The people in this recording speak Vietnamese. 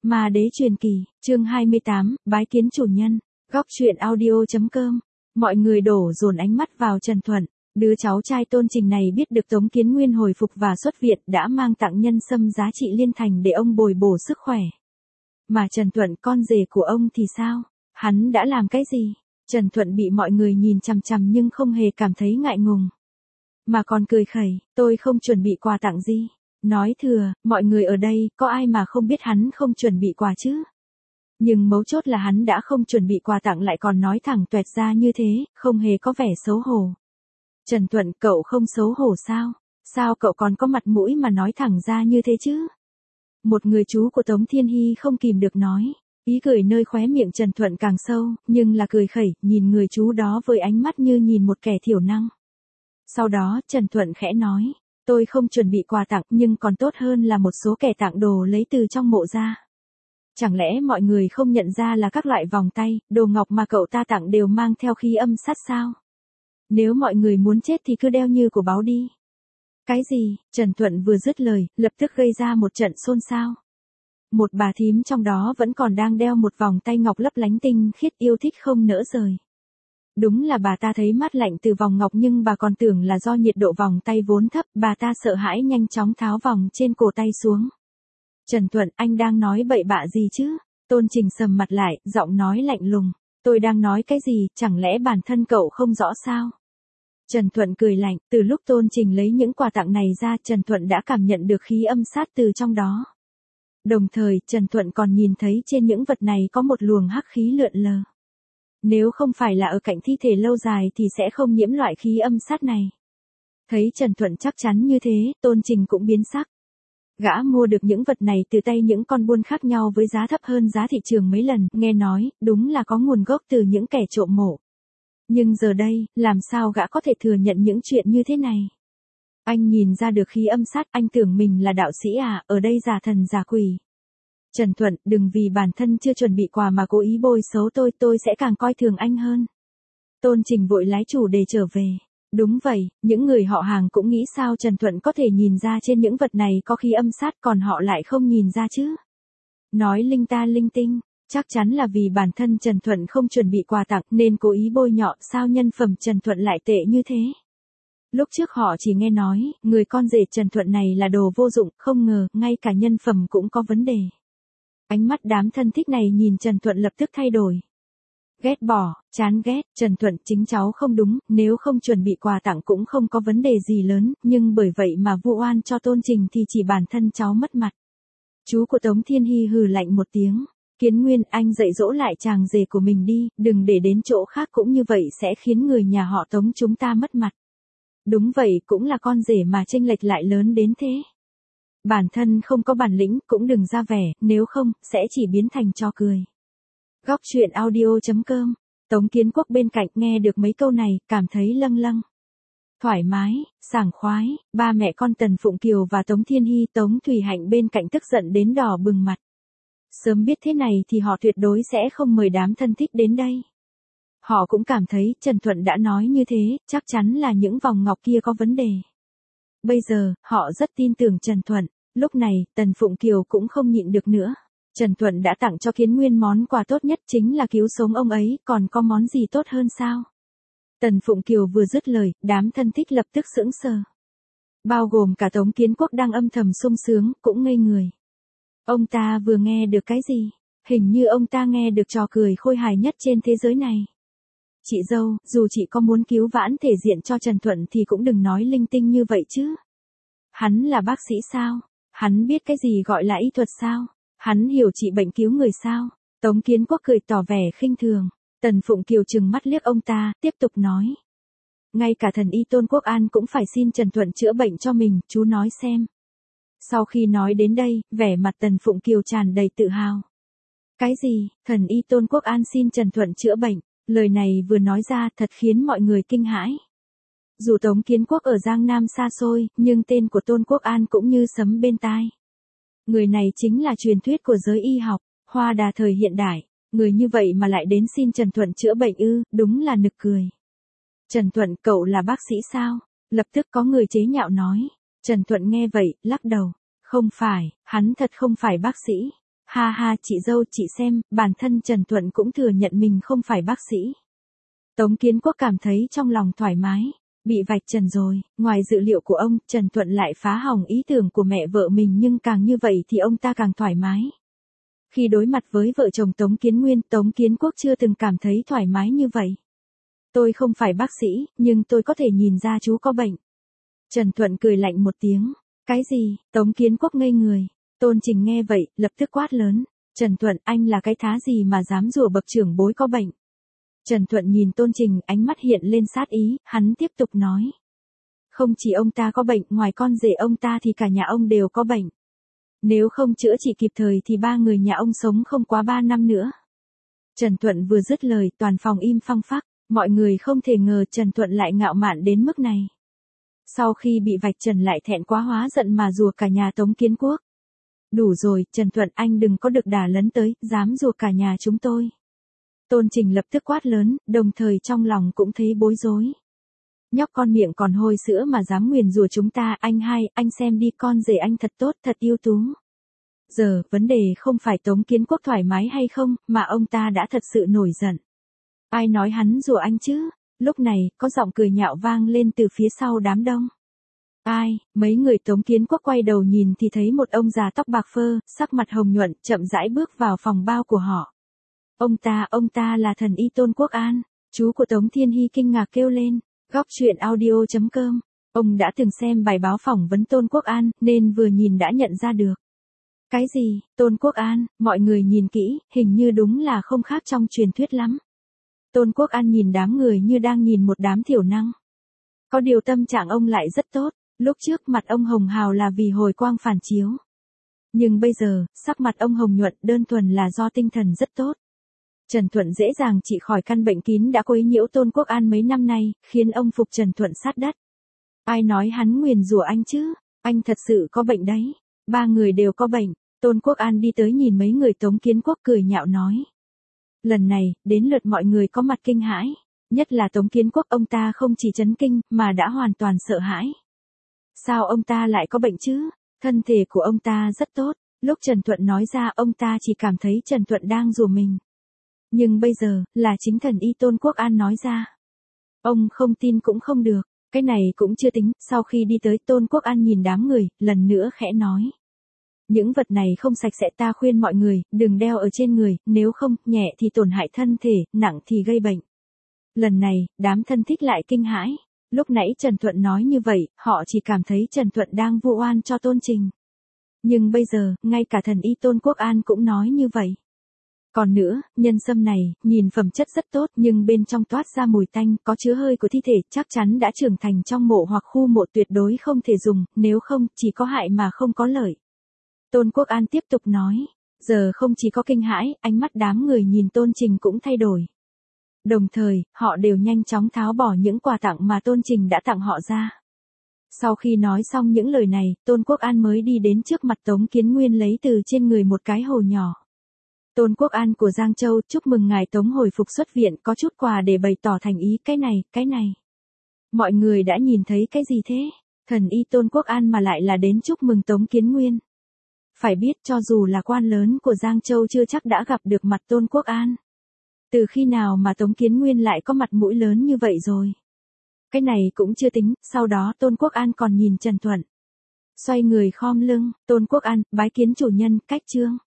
Ma đế truyền kỳ, chương 28, bái kiến chủ nhân. Góc truyện audio.com. Mọi người đổ dồn ánh mắt vào Trần Thuận. Đứa cháu trai Tôn Trình này biết được Tống Kiến Nguyên hồi phục và xuất viện đã mang tặng nhân sâm giá trị liên thành để ông bồi bổ sức khỏe. Mà Trần Thuận con rể của ông thì sao? Hắn đã làm cái gì? Trần Thuận bị mọi người nhìn chằm chằm nhưng không hề cảm thấy ngại ngùng. Mà còn cười khẩy, tôi không chuẩn bị quà tặng gì. Nói thừa, mọi người ở đây, có ai mà không biết hắn không chuẩn bị quà chứ? Nhưng mấu chốt là hắn đã không chuẩn bị quà tặng lại còn nói thẳng tuẹt ra như thế, không hề có vẻ xấu hổ. Trần Thuận, cậu không xấu hổ sao? Sao cậu còn có mặt mũi mà nói thẳng ra như thế chứ? Một người chú của Tống Thiên Hy không kìm được nói. Ý cười nơi khóe miệng Trần Thuận càng sâu, nhưng là cười khẩy, nhìn người chú đó với ánh mắt như nhìn một kẻ thiểu năng. Sau đó, Trần Thuận khẽ nói. Tôi không chuẩn bị quà tặng nhưng còn tốt hơn là một số kẻ tặng đồ lấy từ trong mộ ra. Chẳng lẽ mọi người không nhận ra là các loại vòng tay, đồ ngọc mà cậu ta tặng đều mang theo khí âm sát sao? Nếu mọi người muốn chết thì cứ đeo như của báo đi. Cái gì? Trần Thuận vừa dứt lời, lập tức gây ra một trận xôn xao. Một bà thím trong đó vẫn còn đang đeo một vòng tay ngọc lấp lánh tinh khiết yêu thích không nỡ rời. Đúng là bà ta thấy mát lạnh từ vòng ngọc nhưng bà còn tưởng là do nhiệt độ vòng tay vốn thấp, bà ta sợ hãi nhanh chóng tháo vòng trên cổ tay xuống. Trần Thuận, anh đang nói bậy bạ gì chứ? Tôn Trình sầm mặt lại, giọng nói lạnh lùng. Tôi đang nói cái gì, chẳng lẽ bản thân cậu không rõ sao? Trần Thuận cười lạnh, từ lúc Tôn Trình lấy những quà tặng này ra Trần Thuận đã cảm nhận được khí âm sát từ trong đó. Đồng thời, Trần Thuận còn nhìn thấy trên những vật này có một luồng hắc khí lượn lờ. Nếu không phải là ở cạnh thi thể lâu dài thì sẽ không nhiễm loại khí âm sát này. Thấy Trần Thuận chắc chắn như thế, Tôn Trình cũng biến sắc. Gã mua được những vật này từ tay những con buôn khác nhau với giá thấp hơn giá thị trường mấy lần, nghe nói, đúng là có nguồn gốc từ những kẻ trộm mộ. Nhưng giờ đây, làm sao gã có thể thừa nhận những chuyện như thế này? Anh nhìn ra được khí âm sát, anh tưởng mình là đạo sĩ à, ở đây giả thần giả quỷ. Trần Thuận, đừng vì bản thân chưa chuẩn bị quà mà cố ý bôi xấu tôi sẽ càng coi thường anh hơn. Tôn Trình vội lái chủ đề trở về. Đúng vậy, những người họ hàng cũng nghĩ sao Trần Thuận có thể nhìn ra trên những vật này có khí âm sát còn họ lại không nhìn ra chứ. Nói linh ta linh tinh, chắc chắn là vì bản thân Trần Thuận không chuẩn bị quà tặng nên cố ý bôi nhọ sao nhân phẩm Trần Thuận lại tệ như thế. Lúc trước họ chỉ nghe nói, người con rể Trần Thuận này là đồ vô dụng, không ngờ, ngay cả nhân phẩm cũng có vấn đề. Ánh mắt đám thân thích này nhìn Trần Thuận lập tức thay đổi. Ghét bỏ, chán ghét, Trần Thuận chính cháu không đúng, nếu không chuẩn bị quà tặng cũng không có vấn đề gì lớn, nhưng bởi vậy mà vu oan cho Tôn Trình thì chỉ bản thân cháu mất mặt. Chú của Tống Thiên Hy hừ lạnh một tiếng. Kiến Nguyên, anh dạy dỗ lại chàng rể của mình đi, đừng để đến chỗ khác cũng như vậy sẽ khiến người nhà họ Tống chúng ta mất mặt. Đúng vậy, cũng là con rể mà chênh lệch lại lớn đến thế. Bản thân không có bản lĩnh cũng đừng ra vẻ, nếu không, sẽ chỉ biến thành trò cười. Góc truyện audio.com. Tống Kiến Quốc bên cạnh nghe được mấy câu này, cảm thấy lâng lâng. Thoải mái, sảng khoái, ba mẹ con Tần Phụng Kiều và Tống Thiên Hy, Tống Thủy Hạnh bên cạnh tức giận đến đỏ bừng mặt. Sớm biết thế này thì họ tuyệt đối sẽ không mời đám thân thích đến đây. Họ cũng cảm thấy Trần Thuận đã nói như thế, chắc chắn là những vòng ngọc kia có vấn đề. Bây giờ, họ rất tin tưởng Trần Thuận. Lúc này, Tần Phụng Kiều cũng không nhịn được nữa. Trần Thuận đã tặng cho Kiến Nguyên món quà tốt nhất chính là cứu sống ông ấy, còn có món gì tốt hơn sao? Tần Phụng Kiều vừa dứt lời, đám thân thích lập tức sững sờ. Bao gồm cả Tống Kiến Quốc đang âm thầm sung sướng, cũng ngây người. Ông ta vừa nghe được cái gì? Hình như ông ta nghe được trò cười khôi hài nhất trên thế giới này. Chị dâu, dù chị có muốn cứu vãn thể diện cho Trần Thuận thì cũng đừng nói linh tinh như vậy chứ. Hắn là bác sĩ sao? Hắn biết cái gì gọi là y thuật sao? Hắn hiểu trị bệnh cứu người sao? Tống Kiến Quốc cười tỏ vẻ khinh thường. Tần Phụng Kiều trừng mắt liếc ông ta, tiếp tục nói. Ngay cả thần y Tôn Quốc An cũng phải xin Trần Thuận chữa bệnh cho mình, chú nói xem. Sau khi nói đến đây, vẻ mặt Tần Phụng Kiều tràn đầy tự hào. Cái gì? Thần y Tôn Quốc An xin Trần Thuận chữa bệnh? Lời này vừa nói ra thật khiến mọi người kinh hãi. Dù Tống Kiến Quốc ở Giang Nam xa xôi, nhưng tên của Tôn Quốc An cũng như sấm bên tai. Người này chính là truyền thuyết của giới y học, hoa đà thời hiện đại. Người như vậy mà lại đến xin Trần Thuận chữa bệnh ư, đúng là nực cười. Trần Thuận, cậu là bác sĩ sao? Lập tức có người chế nhạo nói. Trần Thuận nghe vậy, lắc đầu. Không phải, hắn thật không phải bác sĩ. Ha ha chị dâu chị xem, bản thân Trần Thuận cũng thừa nhận mình không phải bác sĩ. Tống Kiến Quốc cảm thấy trong lòng thoải mái. Bị vạch trần rồi, ngoài dự liệu của ông, Trần Thuận lại phá hỏng ý tưởng của mẹ vợ mình nhưng càng như vậy thì ông ta càng thoải mái. Khi đối mặt với vợ chồng Tống Kiến Nguyên, Tống Kiến Quốc chưa từng cảm thấy thoải mái như vậy. Tôi không phải bác sĩ, nhưng tôi có thể nhìn ra chú có bệnh. Trần Thuận cười lạnh một tiếng. Cái gì? Tống Kiến Quốc ngây người. Tôn Trình nghe vậy, lập tức quát lớn. Trần Thuận, anh là cái thá gì mà dám rủa bậc trưởng bối có bệnh? Trần Thuận nhìn Tôn Trình, ánh mắt hiện lên sát ý, hắn tiếp tục nói. Không chỉ ông ta có bệnh, ngoài con rể ông ta thì cả nhà ông đều có bệnh. Nếu không chữa trị kịp thời thì 3 người nhà ông sống không quá 3 năm nữa. Trần Thuận vừa dứt lời, toàn phòng im phăng phắc, mọi người không thể ngờ Trần Thuận lại ngạo mạn đến mức này. Sau khi bị vạch trần lại thẹn quá hóa giận mà rủa cả nhà Tống Kiến Quốc. Đủ rồi, Trần Thuận anh đừng có được đà lấn tới, dám rủa cả nhà chúng tôi. Tôn Trình lập tức quát lớn, đồng thời trong lòng cũng thấy bối rối. Nhóc con miệng còn hôi sữa mà dám nguyền rủa chúng ta, anh hai, anh xem đi con rể anh thật tốt, thật ưu tú. Giờ, vấn đề không phải Tống Kiến Quốc thoải mái hay không, mà ông ta đã thật sự nổi giận. Ai nói hắn rủa anh chứ? Lúc này, có giọng cười nhạo vang lên từ phía sau đám đông. Ai? Mấy người Tống Kiến Quốc quay đầu nhìn thì thấy một ông già tóc bạc phơ, sắc mặt hồng nhuận, chậm rãi bước vào phòng bao của họ. Ông ta là thần y Tôn Quốc An, chú của Tống Thiên Hy kinh ngạc kêu lên. Góc truyện audio.com. Ông đã từng xem bài báo phỏng vấn Tôn Quốc An, nên vừa nhìn đã nhận ra được. Cái gì? Tôn Quốc An? Mọi người nhìn kỹ, hình như đúng là không khác trong truyền thuyết lắm. Tôn Quốc An nhìn đám người như đang nhìn một đám thiểu năng. Có điều tâm trạng ông lại rất tốt, lúc trước mặt ông hồng hào là vì hồi quang phản chiếu. Nhưng bây giờ, sắc mặt ông hồng nhuận đơn thuần là do tinh thần rất tốt. Trần Thuận dễ dàng trị khỏi căn bệnh kín đã quấy nhiễu Tôn Quốc An mấy năm nay, khiến ông phục Trần Thuận sát đất. Ai nói hắn nguyền rủa anh chứ? Anh thật sự có bệnh đấy. 3 người đều có bệnh. Tôn Quốc An đi tới nhìn mấy người Tống Kiến Quốc cười nhạo nói. Lần này, đến lượt mọi người có mặt kinh hãi. Nhất là Tống Kiến Quốc, ông ta không chỉ chấn kinh, mà đã hoàn toàn sợ hãi. Sao ông ta lại có bệnh chứ? Thân thể của ông ta rất tốt. Lúc Trần Thuận nói ra ông ta chỉ cảm thấy Trần Thuận đang rủa mình. Nhưng bây giờ, là chính thần y Tôn Quốc An nói ra. Ông không tin cũng không được, cái này cũng chưa tính, sau khi đi tới Tôn Quốc An nhìn đám người, lần nữa khẽ nói. Những vật này không sạch sẽ, ta khuyên mọi người, đừng đeo ở trên người, nếu không, nhẹ thì tổn hại thân thể, nặng thì gây bệnh. Lần này, đám thân thích lại kinh hãi. Lúc nãy Trần Thuận nói như vậy, họ chỉ cảm thấy Trần Thuận đang vu oan cho Tôn Trình. Nhưng bây giờ, ngay cả thần y Tôn Quốc An cũng nói như vậy. Còn nữa, nhân sâm này, nhìn phẩm chất rất tốt nhưng bên trong toát ra mùi tanh, có chứa hơi của thi thể, chắc chắn đã trưởng thành trong mộ hoặc khu mộ, tuyệt đối không thể dùng, nếu không, chỉ có hại mà không có lợi. Tôn Quốc An tiếp tục nói, giờ không chỉ có kinh hãi, ánh mắt đám người nhìn Tôn Trình cũng thay đổi. Đồng thời, họ đều nhanh chóng tháo bỏ những quà tặng mà Tôn Trình đã tặng họ ra. Sau khi nói xong những lời này, Tôn Quốc An mới đi đến trước mặt Tống Kiến Nguyên lấy từ trên người một cái hồ nhỏ. Tôn Quốc An của Giang Châu, chúc mừng ngài Tống hồi phục xuất viện, có chút quà để bày tỏ thành ý, cái này. Mọi người đã nhìn thấy cái gì thế? Thần y Tôn Quốc An mà lại là đến chúc mừng Tống Kiến Nguyên. Phải biết cho dù là quan lớn của Giang Châu chưa chắc đã gặp được mặt Tôn Quốc An. Từ khi nào mà Tống Kiến Nguyên lại có mặt mũi lớn như vậy rồi? Cái này cũng chưa tính, sau đó Tôn Quốc An còn nhìn Trần Thuận. Xoay người khom lưng, Tôn Quốc An, bái kiến chủ nhân, cách chương.